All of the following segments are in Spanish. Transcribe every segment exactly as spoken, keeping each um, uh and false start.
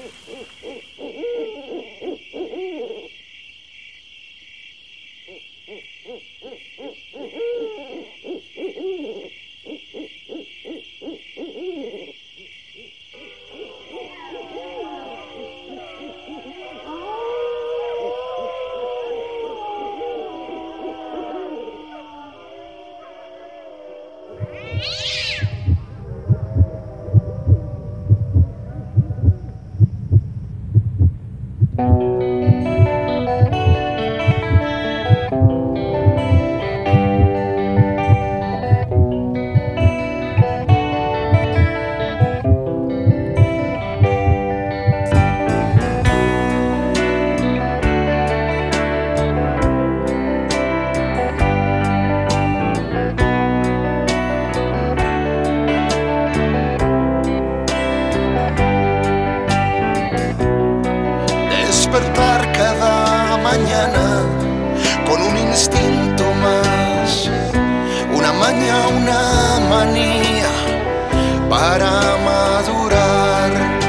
Despertar cada mañana con un instinto más, una maña, una manía para madurar.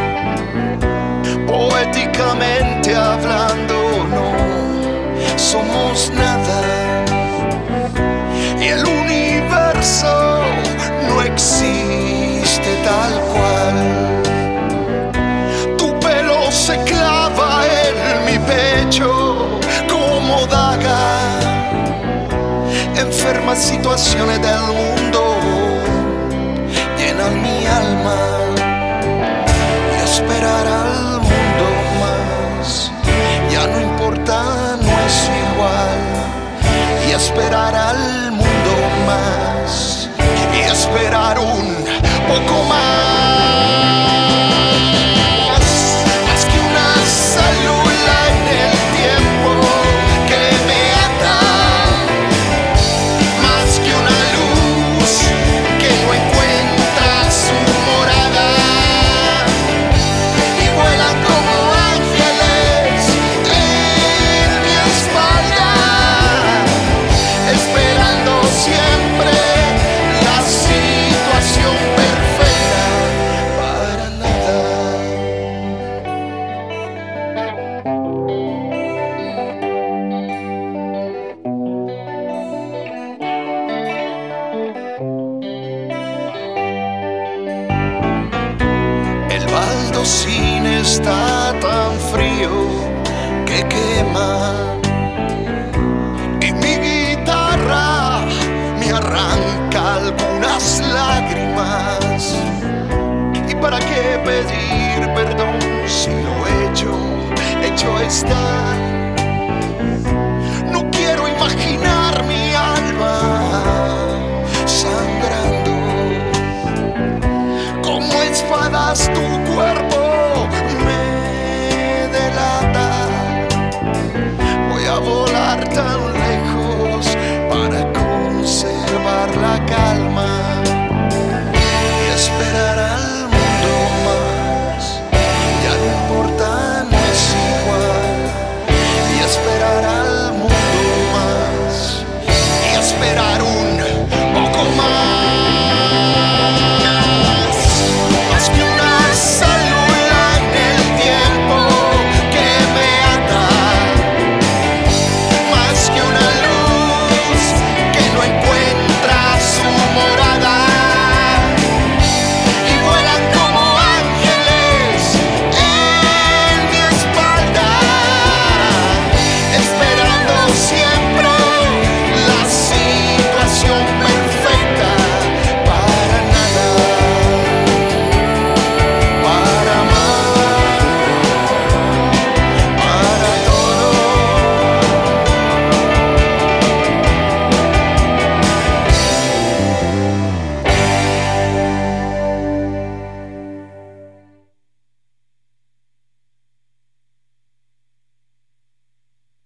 Poéticamente hablando, no somos nada y el universo no existe tal cual. Tu pelo se clava en mi pecho como daga. Enfermas situaciones del mundo llenan mi alma y esperar al mundo más ya no importa, no es igual. Y esperar al mundo más y esperar un poco más. El cine está tan frío que quema y mi guitarra me arranca algunas lágrimas. ¿Y para qué pedir